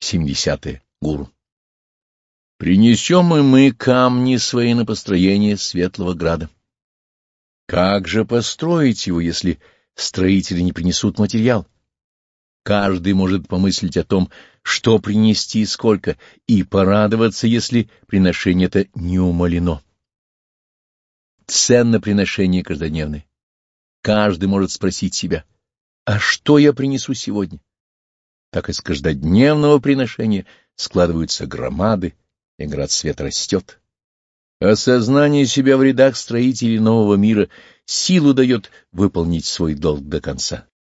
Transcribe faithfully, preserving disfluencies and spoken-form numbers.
семидесятое. Гуру. Принесем и мы камни свои на построение светлого града. Как же построить его, если строители не принесут материал? Каждый может помыслить о том, что принести и сколько, и порадоваться, если приношение это не умалено. Ценно приношение каждодневное. Каждый может спросить себя, а что я принесу сегодня? Так из каждодневного приношения складываются громады, и град свет растет. Осознание себя в рядах строителей нового мира силу дает выполнить свой долг до конца.